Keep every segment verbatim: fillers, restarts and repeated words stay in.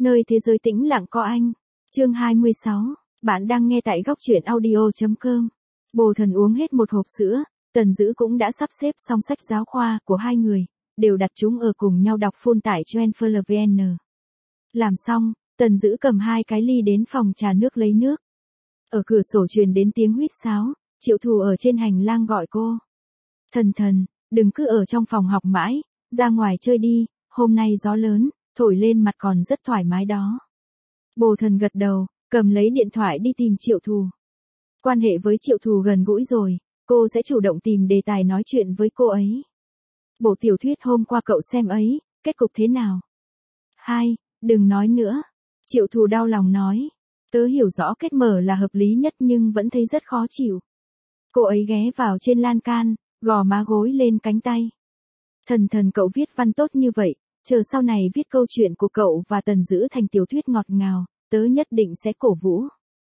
Nơi thế giới tĩnh lặng có anh. Chương hai mươi sáu. Bạn đang nghe tại góc truyện audio chấm com. Bồ Thần uống hết một hộp sữa, Tần Dữ cũng đã sắp xếp xong sách giáo khoa của hai người, đều đặt chúng ở cùng nhau đọc full tải Transfer vê en. Làm xong, Tần Dữ cầm hai cái ly đến phòng trà nước lấy nước. Ở cửa sổ truyền đến tiếng huýt sáo, Triệu Thù ở trên hành lang gọi cô. Thần thần, đừng cứ ở trong phòng học mãi, ra ngoài chơi đi, hôm nay gió lớn, thổi lên mặt còn rất thoải mái đó. Bồ Thần gật đầu, cầm lấy điện thoại đi tìm Triệu Thù. Quan hệ với Triệu Thù gần gũi rồi, cô sẽ chủ động tìm đề tài nói chuyện với cô ấy. Bộ tiểu thuyết hôm qua cậu xem ấy, kết cục thế nào? Hai, đừng nói nữa. Triệu Thù đau lòng nói. Tớ hiểu rõ kết mở là hợp lý nhất nhưng vẫn thấy rất khó chịu. Cô ấy ghé vào trên lan can, gò má gối lên cánh tay. Thần thần cậu viết văn tốt như vậy, chờ sau này viết câu chuyện của cậu và Tần Dữ thành tiểu thuyết ngọt ngào, tớ nhất định sẽ cổ vũ.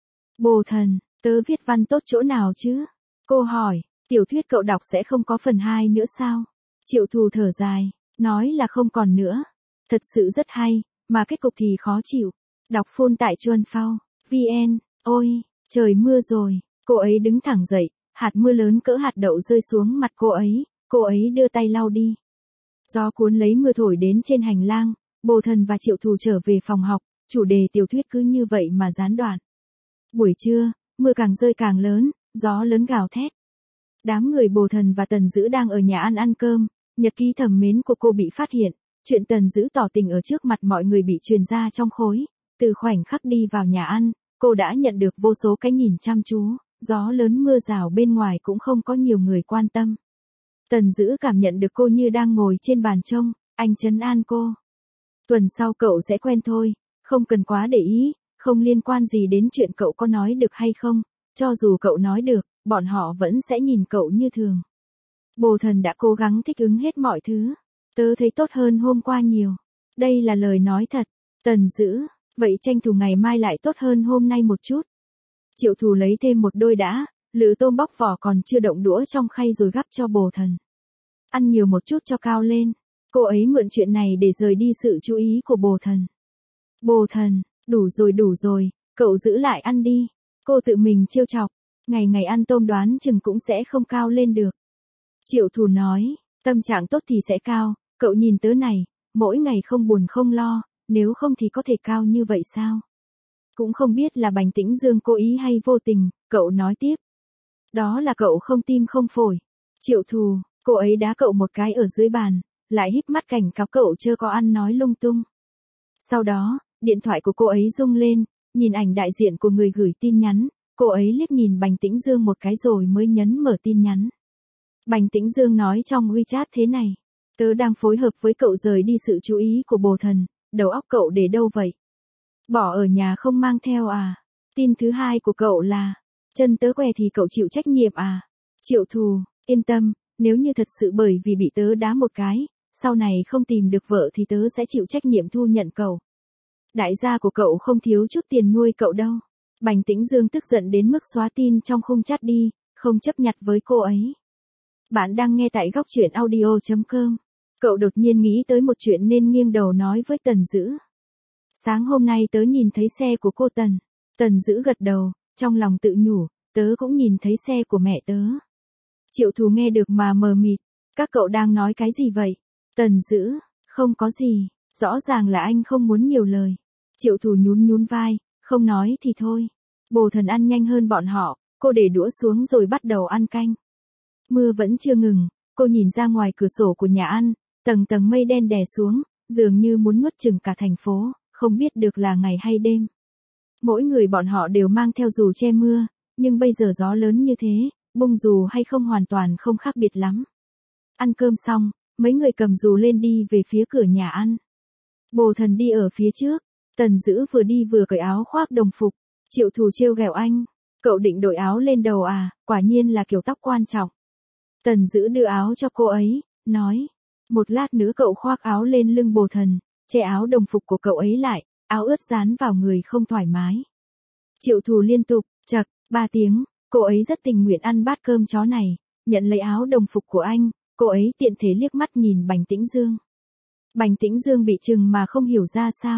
Bồ Thần, tớ viết văn tốt chỗ nào chứ? Cô hỏi, tiểu thuyết cậu đọc sẽ không có phần hai nữa sao? Triệu Thù thở dài, nói là không còn nữa. Thật sự rất hay, mà kết cục thì khó chịu. Đọc full tại Chuan Phao, vê en, ôi, trời mưa rồi. Cô ấy đứng thẳng dậy, hạt mưa lớn cỡ hạt đậu rơi xuống mặt cô ấy, cô ấy đưa tay lau đi. Gió cuốn lấy mưa thổi đến trên hành lang, Bồ Thần và Triệu Thù trở về phòng học, chủ đề tiểu thuyết cứ như vậy mà gián đoạn. Buổi trưa, mưa càng rơi càng lớn, gió lớn gào thét. Đám người Bồ Thần và Tần Dữ đang ở nhà ăn ăn cơm, nhật ký thầm mến của cô bị phát hiện, chuyện Tần Dữ tỏ tình ở trước mặt mọi người bị truyền ra trong khối. Từ khoảnh khắc đi vào nhà ăn, cô đã nhận được vô số cái nhìn chăm chú, gió lớn mưa rào bên ngoài cũng không có nhiều người quan tâm. Tần Dữ cảm nhận được cô như đang ngồi trên bàn trông, anh trấn an cô. Tuần sau cậu sẽ quen thôi, không cần quá để ý, không liên quan gì đến chuyện cậu có nói được hay không, cho dù cậu nói được, bọn họ vẫn sẽ nhìn cậu như thường. Bồ Thần đã cố gắng thích ứng hết mọi thứ. Tớ thấy tốt hơn hôm qua nhiều. Đây là lời nói thật. Tần Dữ, vậy tranh thủ ngày mai lại tốt hơn hôm nay một chút. Triệu Thù lấy thêm một đôi đã, lựa tôm bóc vỏ còn chưa động đũa trong khay rồi gắp cho Bồ Thần. Ăn nhiều một chút cho cao lên. Cô ấy mượn chuyện này để rời đi sự chú ý của Bồ Thần. Bồ Thần, đủ rồi đủ rồi, cậu giữ lại ăn đi. Cô tự mình trêu chọc, ngày ngày ăn tôm đoán chừng cũng sẽ không cao lên được. Triệu Thù nói, tâm trạng tốt thì sẽ cao, cậu nhìn tớ này, mỗi ngày không buồn không lo, nếu không thì có thể cao như vậy sao? Cũng không biết là Bành Tĩnh Dương cố ý hay vô tình, cậu nói tiếp. Đó là cậu không tim không phổi. Triệu Thù, cô ấy đá cậu một cái ở dưới bàn, lại híp mắt cảnh cáo cậu chớ có ăn nói lung tung. Sau đó, điện thoại của cô ấy rung lên, nhìn ảnh đại diện của người gửi tin nhắn, cô ấy liếc nhìn Bành Tĩnh Dương một cái rồi mới nhấn mở tin nhắn. Bành Tĩnh Dương nói trong WeChat thế này, tớ đang phối hợp với cậu rời đi sự chú ý của Bồ Thần, đầu óc cậu để đâu vậy? Bỏ ở nhà không mang theo à? Tin thứ hai của cậu là, chân tớ què thì cậu chịu trách nhiệm à? Triệu Thù, yên tâm, nếu như thật sự bởi vì bị tớ đá một cái, sau này không tìm được vợ thì tớ sẽ chịu trách nhiệm thu nhận cậu. Đại gia của cậu không thiếu chút tiền nuôi cậu đâu. Bành Tĩnh Dương tức giận đến mức xóa tin trong khung chat đi, không chấp nhặt với cô ấy. Bạn đang nghe tại góc truyện audio chấm com. Cậu đột nhiên nghĩ tới một chuyện nên nghiêng đầu nói với Tần Dữ. Sáng hôm nay tớ nhìn thấy xe của cô Tần. Tần Dữ gật đầu, trong lòng tự nhủ, tớ cũng nhìn thấy xe của mẹ tớ. Triệu Thù nghe được mà mờ mịt, các cậu đang nói cái gì vậy? Tần Dữ, không có gì, rõ ràng là anh không muốn nhiều lời. Triệu Thù nhún nhún vai, không nói thì thôi. Bồ Thần ăn nhanh hơn bọn họ, cô để đũa xuống rồi bắt đầu ăn canh. Mưa vẫn chưa ngừng, cô nhìn ra ngoài cửa sổ của nhà ăn, tầng tầng mây đen đè xuống, dường như muốn nuốt chửng cả thành phố, không biết được là ngày hay đêm. Mỗi người bọn họ đều mang theo dù che mưa, nhưng bây giờ gió lớn như thế, bung dù hay không hoàn toàn không khác biệt lắm. Ăn cơm xong, mấy người cầm dù lên đi về phía cửa nhà ăn. Bồ Thần đi ở phía trước, Tần Dữ vừa đi vừa cởi áo khoác đồng phục. Triệu Thù trêu ghẹo anh, cậu định đội áo lên đầu à, quả nhiên là kiểu tóc quan trọng. Tần Dữ đưa áo cho cô ấy, nói, một lát nữa cậu khoác áo lên lưng Bồ Thần, che áo đồng phục của cậu ấy lại, áo ướt dán vào người không thoải mái. Triệu Thù liên tục, chậc, ba tiếng, cô ấy rất tình nguyện ăn bát cơm chó này, nhận lấy áo đồng phục của anh, cô ấy tiện thể liếc mắt nhìn Bành Tĩnh Dương. Bành Tĩnh Dương bị chừng mà không hiểu ra sao.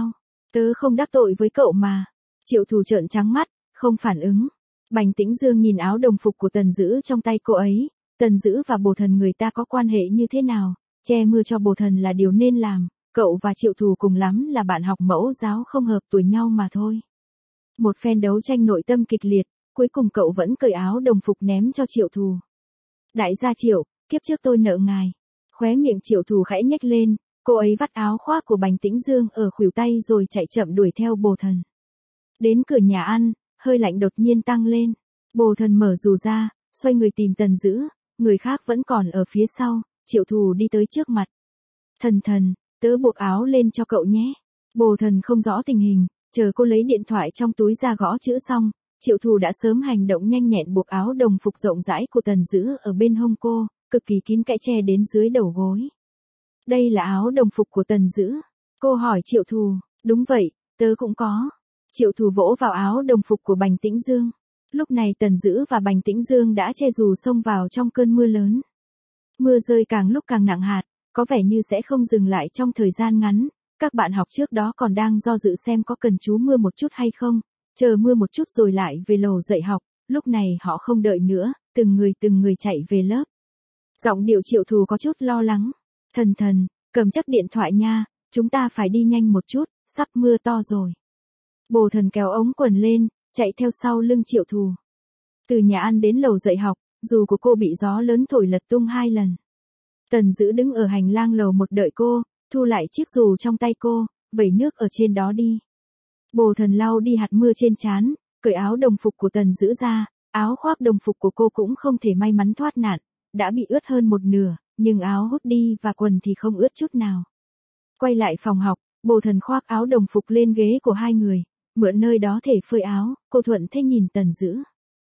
Tớ không đắc tội với cậu mà. Triệu Thù trợn trắng mắt, không phản ứng. Bành Tĩnh Dương nhìn áo đồng phục của Tần Dữ trong tay cô ấy. Tần Dữ và Bồ Thần người ta có quan hệ như thế nào? Che mưa cho Bồ Thần là điều nên làm. Cậu và Triệu Thù cùng lắm là bạn học mẫu giáo không hợp tuổi nhau mà thôi. Một phen đấu tranh nội tâm kịch liệt, cuối cùng cậu vẫn cởi áo đồng phục ném cho Triệu Thù. Đại gia Triệu, kiếp trước tôi nợ ngài. Khóe miệng Triệu Thù khẽ nhếch lên, cô ấy vắt áo khoác của Bành Tĩnh Dương ở khuỷu tay rồi chạy chậm đuổi theo Bồ Thần. Đến cửa nhà ăn, hơi lạnh đột nhiên tăng lên. Bồ Thần mở dù ra, xoay người tìm Tần Dữ, người khác vẫn còn ở phía sau. Triệu Thù đi tới trước mặt. Thần thần, tớ buộc áo lên cho cậu nhé. Bồ Thần không rõ tình hình, chờ cô lấy điện thoại trong túi ra gõ chữ xong, Triệu Thù đã sớm hành động nhanh nhẹn buộc áo đồng phục rộng rãi của Tần Dữ ở bên hông cô, cực kỳ kín kẽ che đến dưới đầu gối. Đây là áo đồng phục của Tần Dữ. Cô hỏi Triệu Thù, đúng vậy, tớ cũng có. Triệu Thù vỗ vào áo đồng phục của Bành Tĩnh Dương. Lúc này Tần Dữ và Bành Tĩnh Dương đã che dù xông vào trong cơn mưa lớn. Mưa rơi càng lúc càng nặng hạt, có vẻ như sẽ không dừng lại trong thời gian ngắn. Các bạn học trước đó còn đang do dự xem có cần trú mưa một chút hay không, chờ mưa một chút rồi lại về lầu dạy học. Lúc này họ không đợi nữa, từng người từng người chạy về lớp. Giọng điệu Triệu Thù có chút lo lắng. Thần thần, cầm chắc điện thoại nha, chúng ta phải đi nhanh một chút, sắp mưa to rồi. Bồ Thần kéo ống quần lên, chạy theo sau lưng Triệu Thù. Từ nhà ăn đến lầu dạy học, dù của cô bị gió lớn thổi lật tung hai lần. Tần Dữ đứng ở hành lang lầu một đợi cô, thu lại chiếc dù trong tay cô, vẩy nước ở trên đó đi. Bồ Thần lau đi hạt mưa trên trán, cởi áo đồng phục của Tần Dữ ra, áo khoác đồng phục của cô cũng không thể may mắn thoát nạn, đã bị ướt hơn một nửa, nhưng áo hút đi và quần thì không ướt chút nào. Quay lại phòng học, Bồ Thần khoác áo đồng phục lên ghế của hai người, mượn nơi đó thể phơi áo, cô thuận thế nhìn Tần Dữ.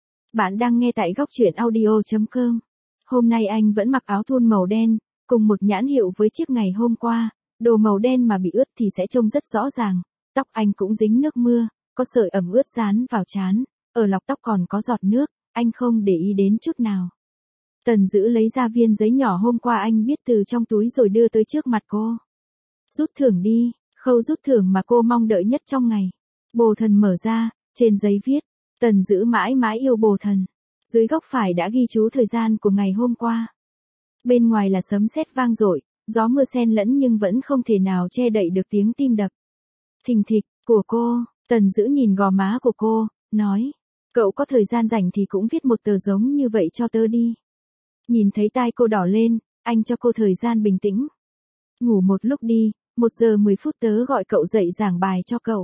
Bạn đang nghe tại góc truyện audio chấm com. Hôm nay anh vẫn mặc áo thun màu đen, cùng một nhãn hiệu với chiếc ngày hôm qua, đồ màu đen mà bị ướt thì sẽ trông rất rõ ràng, tóc anh cũng dính nước mưa, có sợi ẩm ướt dán vào trán, ở lọc tóc còn có giọt nước, anh không để ý đến chút nào. Tần Dữ lấy ra viên giấy nhỏ hôm qua anh viết từ trong túi rồi đưa tới trước mặt cô. Rút thưởng đi, khâu rút thưởng mà cô mong đợi nhất trong ngày. Bồ Thần mở ra, trên giấy viết, Tần Dữ mãi mãi yêu Bồ Thần. Dưới góc phải đã ghi chú thời gian của ngày hôm qua. Bên ngoài là sấm sét vang dội, gió mưa xen lẫn nhưng vẫn không thể nào che đậy được tiếng tim đập. Thình thịch, của cô, Tần Dữ nhìn gò má của cô, nói, cậu có thời gian rảnh thì cũng viết một tờ giống như vậy cho tớ đi. Nhìn thấy tai cô đỏ lên, anh cho cô thời gian bình tĩnh. Ngủ một lúc đi, một giờ mười phút tớ gọi cậu dậy giảng bài cho cậu.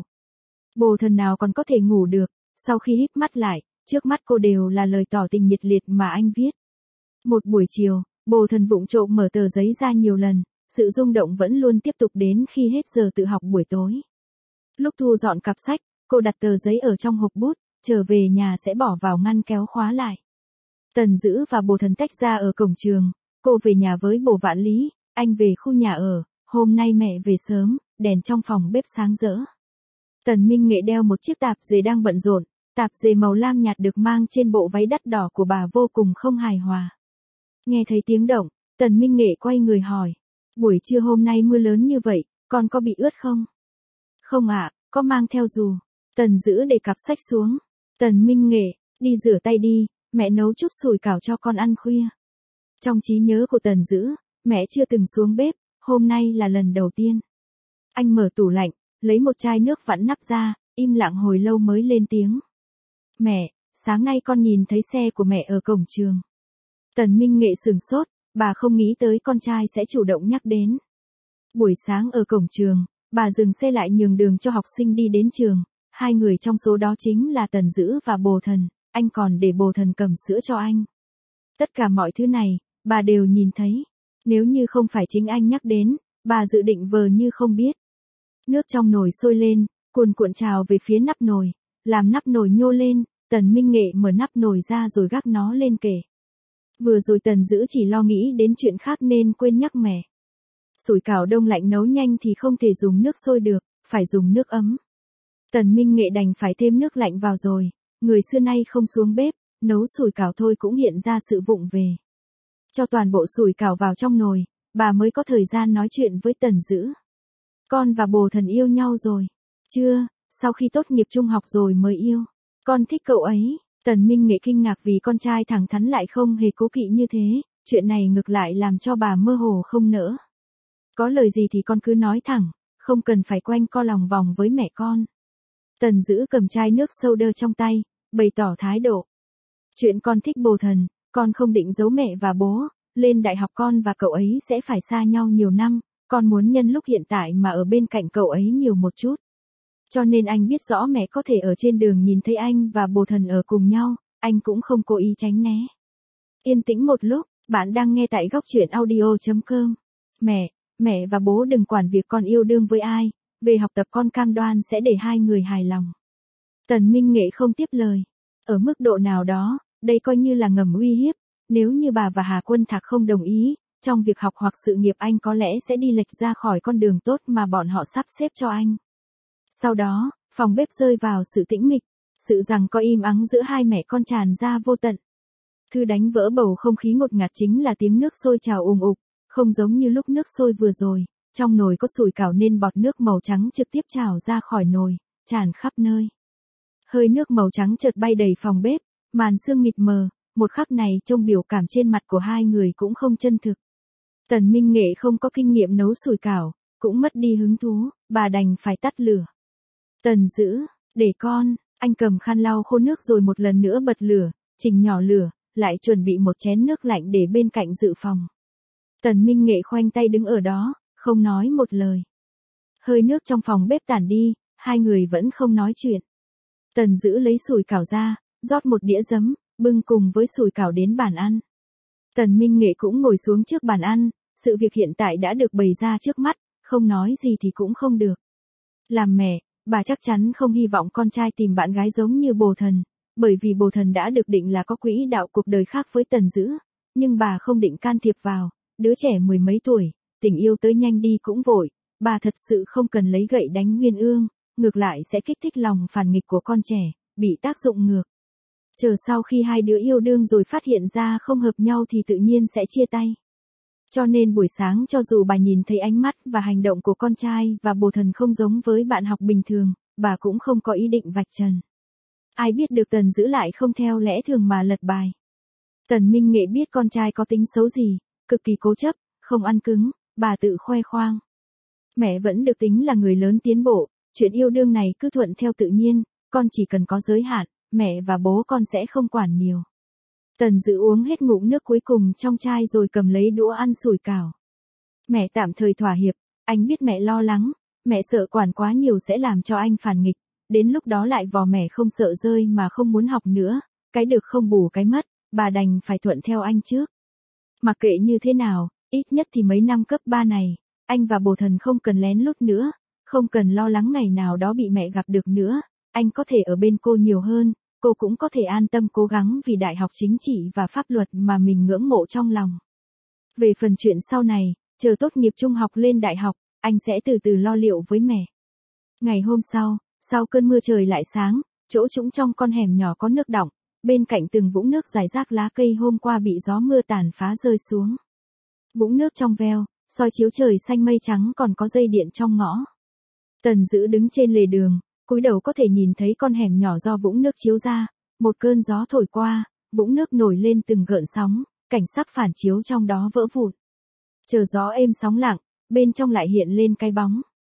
Bồ Thần nào còn có thể ngủ được, sau khi híp mắt lại, trước mắt cô đều là lời tỏ tình nhiệt liệt mà anh viết. Một buổi chiều, Bồ Thần vụng trộm mở tờ giấy ra nhiều lần, sự rung động vẫn luôn tiếp tục đến khi hết giờ tự học buổi tối. Lúc thu dọn cặp sách, cô đặt tờ giấy ở trong hộp bút, trở về nhà sẽ bỏ vào ngăn kéo khóa lại. Tần Dữ và Bồ Thần tách ra ở cổng trường, cô về nhà với Bồ Vạn Lý, anh về khu nhà ở, hôm nay mẹ về sớm, đèn trong phòng bếp sáng rỡ. Tần Minh Nghệ đeo một chiếc tạp dề đang bận rộn, tạp dề màu lam nhạt được mang trên bộ váy đắt đỏ của bà vô cùng không hài hòa. Nghe thấy tiếng động, Tần Minh Nghệ quay người hỏi, buổi trưa hôm nay mưa lớn như vậy, con có bị ướt không? Không ạ, có mang theo dù. Tần Dữ để cặp sách xuống. Tần Minh Nghệ, đi rửa tay đi, mẹ nấu chút sủi cảo cho con ăn khuya. Trong trí nhớ của Tần Dữ, mẹ chưa từng xuống bếp, hôm nay là lần đầu tiên. Anh mở tủ lạnh, lấy một chai nước vặn nắp ra, im lặng hồi lâu mới lên tiếng. Mẹ, sáng nay con nhìn thấy xe của mẹ ở cổng trường. Tần Minh Nghệ sửng sốt, bà không nghĩ tới con trai sẽ chủ động nhắc đến. Buổi sáng ở cổng trường, bà dừng xe lại nhường đường cho học sinh đi đến trường, hai người trong số đó chính là Tần Dữ và Bồ Thần, anh còn để Bồ Thần cầm sữa cho anh. Tất cả mọi thứ này, bà đều nhìn thấy. Nếu như không phải chính anh nhắc đến, bà dự định vờ như không biết. Nước trong nồi sôi lên, cuồn cuộn trào về phía nắp nồi, làm nắp nồi nhô lên, Tần Minh Nghệ mở nắp nồi ra rồi gác nó lên kệ. Vừa rồi Tần Dữ chỉ lo nghĩ đến chuyện khác nên quên nhắc mẹ. Sủi cảo đông lạnh nấu nhanh thì không thể dùng nước sôi được, phải dùng nước ấm. Tần Minh Nghệ đành phải thêm nước lạnh vào rồi, người xưa nay không xuống bếp, nấu sủi cảo thôi cũng hiện ra sự vụng về. Cho toàn bộ sủi cảo vào trong nồi, bà mới có thời gian nói chuyện với Tần Dữ. Con và Bồ Thần yêu nhau rồi. Chưa, sau khi tốt nghiệp trung học rồi mới yêu. Con thích cậu ấy. Tần Minh Nghệ kinh ngạc vì con trai thẳng thắn lại không hề cố kỵ như thế, chuyện này ngược lại làm cho bà mơ hồ không nỡ. Có lời gì thì con cứ nói thẳng, không cần phải quanh co lòng vòng với mẹ con. Tần Dữ cầm chai nước soda trong tay, bày tỏ thái độ. Chuyện con thích Bồ Thần, con không định giấu mẹ và bố, lên đại học con và cậu ấy sẽ phải xa nhau nhiều năm, con muốn nhân lúc hiện tại mà ở bên cạnh cậu ấy nhiều một chút. Cho nên anh biết rõ mẹ có thể ở trên đường nhìn thấy anh và Bồ Thần ở cùng nhau, anh cũng không cố ý tránh né. Yên tĩnh một lúc, bạn đang nghe tại góc truyện audio chấm com. Mẹ, mẹ và bố đừng quản việc con yêu đương với ai, về học tập con cam đoan sẽ để hai người hài lòng. Tần Minh Nghệ không tiếp lời. Ở mức độ nào đó, đây coi như là ngầm uy hiếp, nếu như bà và Hà Quân Thạc không đồng ý, trong việc học hoặc sự nghiệp anh có lẽ sẽ đi lệch ra khỏi con đường tốt mà bọn họ sắp xếp cho anh. Sau đó, phòng bếp rơi vào sự tĩnh mịch, sự giằng co im ắng giữa hai mẹ con tràn ra vô tận. Thứ đánh vỡ bầu không khí ngột ngạt chính là tiếng nước sôi trào ùng ục, không giống như lúc nước sôi vừa rồi, trong nồi có sủi cảo nên bọt nước màu trắng trực tiếp trào ra khỏi nồi, tràn khắp nơi. Hơi nước màu trắng chợt bay đầy phòng bếp, màn sương mịt mờ, một khắc này trông biểu cảm trên mặt của hai người cũng không chân thực. Tần Minh Nghệ không có kinh nghiệm nấu sủi cảo, cũng mất đi hứng thú, bà đành phải tắt lửa. Tần Dữ, để con, anh cầm khăn lau khô nước rồi một lần nữa bật lửa, chỉnh nhỏ lửa, lại chuẩn bị một chén nước lạnh để bên cạnh dự phòng. Tần Minh Nghệ khoanh tay đứng ở đó, không nói một lời. Hơi nước trong phòng bếp tản đi, hai người vẫn không nói chuyện. Tần Dữ lấy sủi cảo ra, rót một đĩa giấm, bưng cùng với sủi cảo đến bàn ăn. Tần Minh Nghệ cũng ngồi xuống trước bàn ăn, sự việc hiện tại đã được bày ra trước mắt, không nói gì thì cũng không được. Làm mẹ, bà chắc chắn không hy vọng con trai tìm bạn gái giống như Bồ Thần, bởi vì Bồ Thần đã được định là có quỹ đạo cuộc đời khác với Tần Dữ, nhưng bà không định can thiệp vào, đứa trẻ mười mấy tuổi, tình yêu tới nhanh đi cũng vội, bà thật sự không cần lấy gậy đánh Nguyên Ương, ngược lại sẽ kích thích lòng phản nghịch của con trẻ, bị tác dụng ngược. Chờ sau khi hai đứa yêu đương rồi phát hiện ra không hợp nhau thì tự nhiên sẽ chia tay. Cho nên buổi sáng cho dù bà nhìn thấy ánh mắt và hành động của con trai và Bồ Thần không giống với bạn học bình thường, bà cũng không có ý định vạch trần. Ai biết được Tần Dữ lại không theo lẽ thường mà lật bài. Tần Minh Nghệ biết con trai có tính xấu gì, cực kỳ cố chấp, không ăn cứng, bà tự khoe khoang. Mẹ vẫn được tính là người lớn tiến bộ, chuyện yêu đương này cứ thuận theo tự nhiên, con chỉ cần có giới hạn, mẹ và bố con sẽ không quản nhiều. Tần Dữ uống hết ngụm nước cuối cùng trong chai rồi cầm lấy đũa ăn sủi cảo. Mẹ tạm thời thỏa hiệp, anh biết mẹ lo lắng, mẹ sợ quản quá nhiều sẽ làm cho anh phản nghịch, đến lúc đó lại vò mẹ không sợ rơi mà không muốn học nữa, cái được không bù cái mất, bà đành phải thuận theo anh trước. Mặc kệ như thế nào, ít nhất thì mấy năm cấp ba này, anh và Bồ Thần không cần lén lút nữa, không cần lo lắng ngày nào đó bị mẹ gặp được nữa, anh có thể ở bên cô nhiều hơn, cô cũng có thể an tâm cố gắng vì đại học chính trị và pháp luật mà mình ngưỡng mộ trong lòng. Về phần chuyện sau này, chờ tốt nghiệp trung học lên đại học, anh sẽ từ từ lo liệu với mẹ. Ngày hôm sau, sau cơn mưa trời lại sáng, chỗ trũng trong con hẻm nhỏ có nước đọng, bên cạnh từng vũng nước rải rác lá cây hôm qua bị gió mưa tàn phá rơi xuống. Vũng nước trong veo, soi chiếu trời xanh mây trắng còn có dây điện trong ngõ. Tần Dữ đứng trên lề đường, cúi đầu có thể nhìn thấy con hẻm nhỏ do vũng nước chiếu ra, một cơn gió thổi qua, vũng nước nổi lên từng gợn sóng, cảnh sắc phản chiếu trong đó vỡ vụn. Chờ gió êm sóng lặng, bên trong lại hiện lên cái bóng.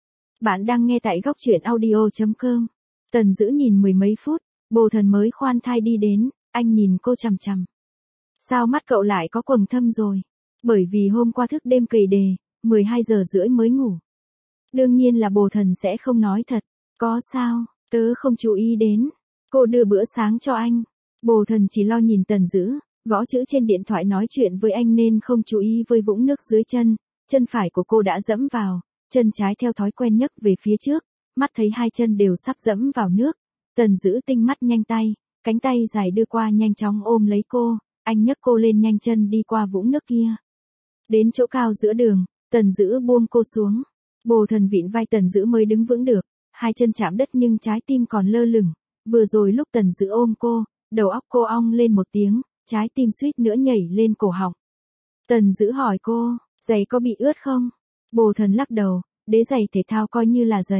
Bạn đang nghe tại góc truyện audio chấm com. Tần Dữ nhìn mười mấy phút, Bồ Thần mới khoan thai đi đến, anh nhìn cô chằm chằm. Sao mắt cậu lại có quầng thâm rồi? Bởi vì hôm qua thức đêm cày đề, mười hai giờ rưỡi mới ngủ. Đương nhiên là Bồ Thần sẽ không nói thật. Có sao, tớ không chú ý đến. Cô đưa bữa sáng cho anh. Bồ Thần chỉ lo nhìn Tần Dữ, gõ chữ trên điện thoại nói chuyện với anh nên không chú ý với vũng nước dưới chân. Chân phải của cô đã dẫm vào, chân trái theo thói quen nhấc về phía trước, mắt thấy hai chân đều sắp dẫm vào nước. Tần Dữ tinh mắt nhanh tay, cánh tay dài đưa qua nhanh chóng ôm lấy cô, anh nhấc cô lên nhanh chân đi qua vũng nước kia. Đến chỗ cao giữa đường, Tần Dữ buông cô xuống. Bồ Thần vịn vai Tần Dữ mới đứng vững được, hai chân chạm đất nhưng trái tim còn lơ lửng. Vừa rồi lúc Tần Dữ ôm cô, đầu óc cô ong lên một tiếng, trái tim suýt nữa nhảy lên cổ họng. Tần Dữ hỏi cô, giày có bị ướt không? Bồ Thần lắc đầu, đế giày thể thao coi như là giày,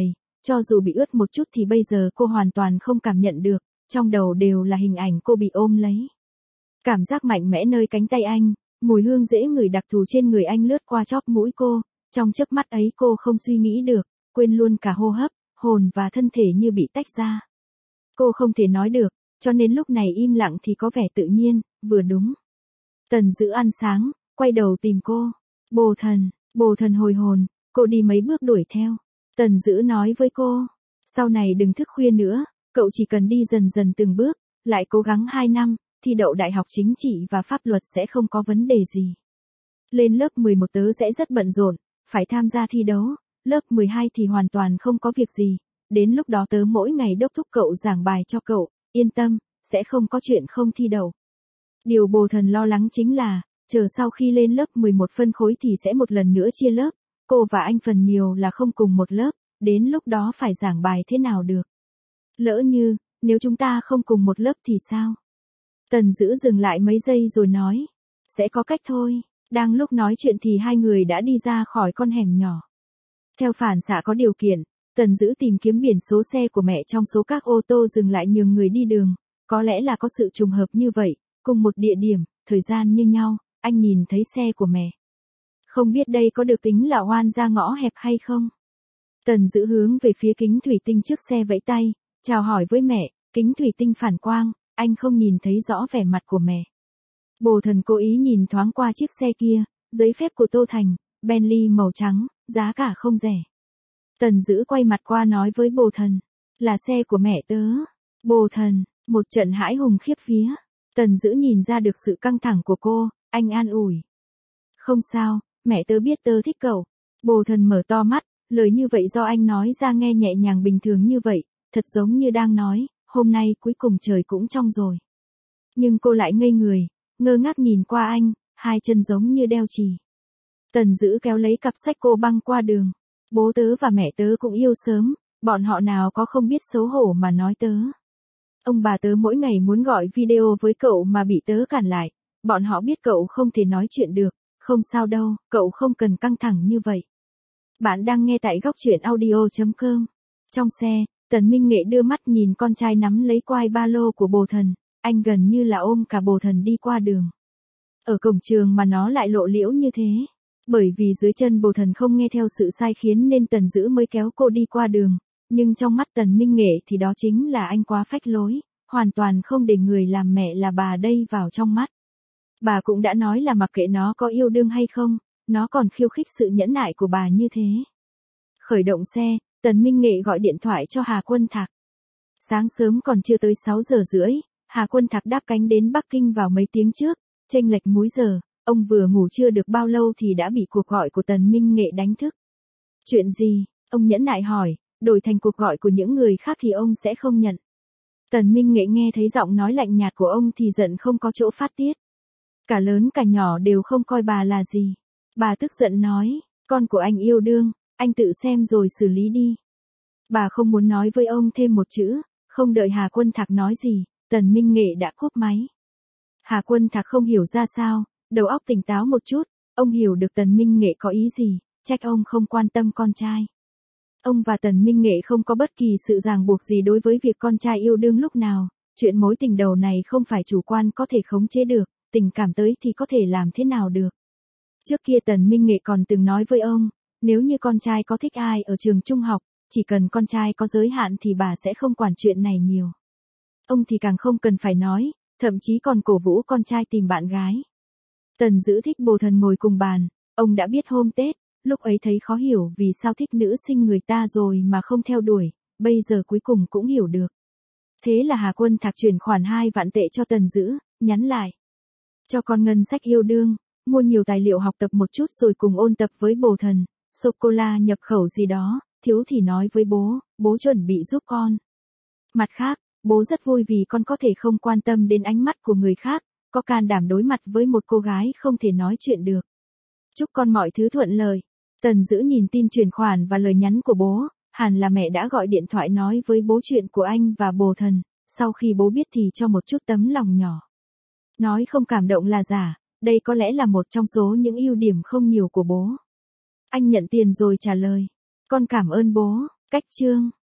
Cho dù bị ướt một chút thì bây giờ cô hoàn toàn không cảm nhận được, trong đầu đều là hình ảnh cô bị ôm lấy. Cảm giác mạnh mẽ nơi cánh tay anh, mùi hương dễ ngửi đặc thù trên người anh lướt qua chóp mũi cô, trong chớp mắt ấy cô không suy nghĩ được, quên luôn cả hô hấp, hồn và thân thể như bị tách ra. Cô không thể nói được, cho nên lúc này im lặng thì có vẻ tự nhiên, vừa đúng. Tần Dữ ăn sáng, quay đầu tìm cô. Bồ Thần, Bồ Thần hồi hồn, cô đi mấy bước đuổi theo. Tần Dữ nói với cô, sau này đừng thức khuya nữa, cậu chỉ cần đi dần dần từng bước, lại cố gắng hai năm, thi đậu đại học chính trị và pháp luật sẽ không có vấn đề gì. Lên lớp mười một tớ sẽ rất bận rộn, phải tham gia thi đấu, lớp mười hai thì hoàn toàn không có việc gì, đến lúc đó tớ mỗi ngày đốc thúc cậu giảng bài cho cậu, yên tâm, sẽ không có chuyện không thi đậu. Điều Bồ Thần lo lắng chính là, chờ sau khi lên lớp mười một phân khối thì sẽ một lần nữa chia lớp, cô và anh phần nhiều là không cùng một lớp, đến lúc đó phải giảng bài thế nào được. Lỡ như, nếu chúng ta không cùng một lớp thì sao? Tần Dữ dừng lại mấy giây rồi nói, sẽ có cách thôi. Đang lúc nói chuyện thì hai người đã đi ra khỏi con hẻm nhỏ. Theo phản xạ có điều kiện, Tần Dữ tìm kiếm biển số xe của mẹ trong số các ô tô dừng lại nhường người đi đường. Có lẽ là có sự trùng hợp như vậy, cùng một địa điểm, thời gian như nhau, anh nhìn thấy xe của mẹ. Không biết đây có được tính là oan ra ngõ hẹp hay không? Tần Dữ hướng về phía kính thủy tinh trước xe vẫy tay, chào hỏi với mẹ, kính thủy tinh phản quang, anh không nhìn thấy rõ vẻ mặt của mẹ. Bồ Thần cố ý nhìn thoáng qua chiếc xe kia, giấy phép của Tô Thành, Bentley màu trắng, giá cả không rẻ. Tần Dữ quay mặt qua nói với Bồ Thần, là xe của mẹ tớ. Bồ Thần, một trận hãi hùng khiếp vía. Tần Dữ nhìn ra được sự căng thẳng của cô, anh an ủi. Không sao, mẹ tớ biết tớ thích cậu. Bồ Thần mở to mắt, lời như vậy do anh nói ra nghe nhẹ nhàng bình thường như vậy, thật giống như đang nói, hôm nay cuối cùng trời cũng trong rồi. Nhưng cô lại ngây người, ngơ ngác nhìn qua anh, hai chân giống như đeo chì. Tần Dữ kéo lấy cặp sách cô băng qua đường. Bố tớ và mẹ tớ cũng yêu sớm, bọn họ nào có không biết xấu hổ mà nói tớ. Ông bà tớ mỗi ngày muốn gọi video với cậu mà bị tớ cản lại, bọn họ biết cậu không thể nói chuyện được, không sao đâu, cậu không cần căng thẳng như vậy. Bạn đang nghe tại góc truyện audio chấm com. Trong xe, Tần Minh Nghệ đưa mắt nhìn con trai nắm lấy quai ba lô của Bồ Thần, anh gần như là ôm cả Bồ Thần đi qua đường. Ở cổng trường mà nó lại lộ liễu như thế. Bởi vì dưới chân Bồ Thần không nghe theo sự sai khiến nên Tần Dữ mới kéo cô đi qua đường, nhưng trong mắt Tần Minh Nghệ thì đó chính là anh quá phách lối, hoàn toàn không để người làm mẹ là bà đây vào trong mắt. Bà cũng đã nói là mặc kệ nó có yêu đương hay không, nó còn khiêu khích sự nhẫn nại của bà như thế. Khởi động xe, Tần Minh Nghệ gọi điện thoại cho Hà Quân Thạc. Sáng sớm còn chưa tới sáu giờ rưỡi, Hà Quân Thạc đáp cánh đến Bắc Kinh vào mấy tiếng trước, chênh lệch múi giờ, ông vừa ngủ chưa được bao lâu thì đã bị cuộc gọi của Tần Minh Nghệ đánh thức. Chuyện gì? Ông nhẫn nại hỏi, đổi thành cuộc gọi của những người khác thì ông sẽ không nhận. Tần Minh Nghệ nghe thấy giọng nói lạnh nhạt của ông thì giận không có chỗ phát tiết. Cả lớn cả nhỏ đều không coi bà là gì. Bà tức giận nói, con của anh yêu đương, anh tự xem rồi xử lý đi. Bà không muốn nói với ông thêm một chữ, không đợi Hà Quân Thạc nói gì, Tần Minh Nghệ đã cúp máy. Hà Quân Thạc không hiểu ra sao, đầu óc tỉnh táo một chút, ông hiểu được Tần Minh Nghệ có ý gì, trách ông không quan tâm con trai. Ông và Tần Minh Nghệ không có bất kỳ sự ràng buộc gì đối với việc con trai yêu đương lúc nào, chuyện mối tình đầu này không phải chủ quan có thể khống chế được, tình cảm tới thì có thể làm thế nào được. Trước kia Tần Minh Nghệ còn từng nói với ông, nếu như con trai có thích ai ở trường trung học, chỉ cần con trai có giới hạn thì bà sẽ không quản chuyện này nhiều. Ông thì càng không cần phải nói, thậm chí còn cổ vũ con trai tìm bạn gái. Tần Dữ thích Bồ Thần ngồi cùng bàn, ông đã biết hôm Tết, lúc ấy thấy khó hiểu vì sao thích nữ sinh người ta rồi mà không theo đuổi, bây giờ cuối cùng cũng hiểu được. Thế là Hà Quân Thạc chuyển khoản hai vạn tệ cho Tần Dữ, nhắn lại. Cho con ngân sách yêu đương, mua nhiều tài liệu học tập một chút rồi cùng ôn tập với Bồ Thần, sô-cô-la nhập khẩu gì đó, thiếu thì nói với bố, bố chuẩn bị giúp con. Mặt khác, bố rất vui vì con có thể không quan tâm đến ánh mắt của người khác, có can đảm đối mặt với một cô gái không thể nói chuyện được. Chúc con mọi thứ thuận lợi. Tần Dữ nhìn tin chuyển khoản và lời nhắn của bố, hẳn là mẹ đã gọi điện thoại nói với bố chuyện của anh và Bồ Thần, sau khi bố biết thì cho một chút tấm lòng nhỏ. Nói không cảm động là giả, đây có lẽ là một trong số những ưu điểm không nhiều của bố. Anh nhận tiền rồi trả lời, con cảm ơn bố, Cách chương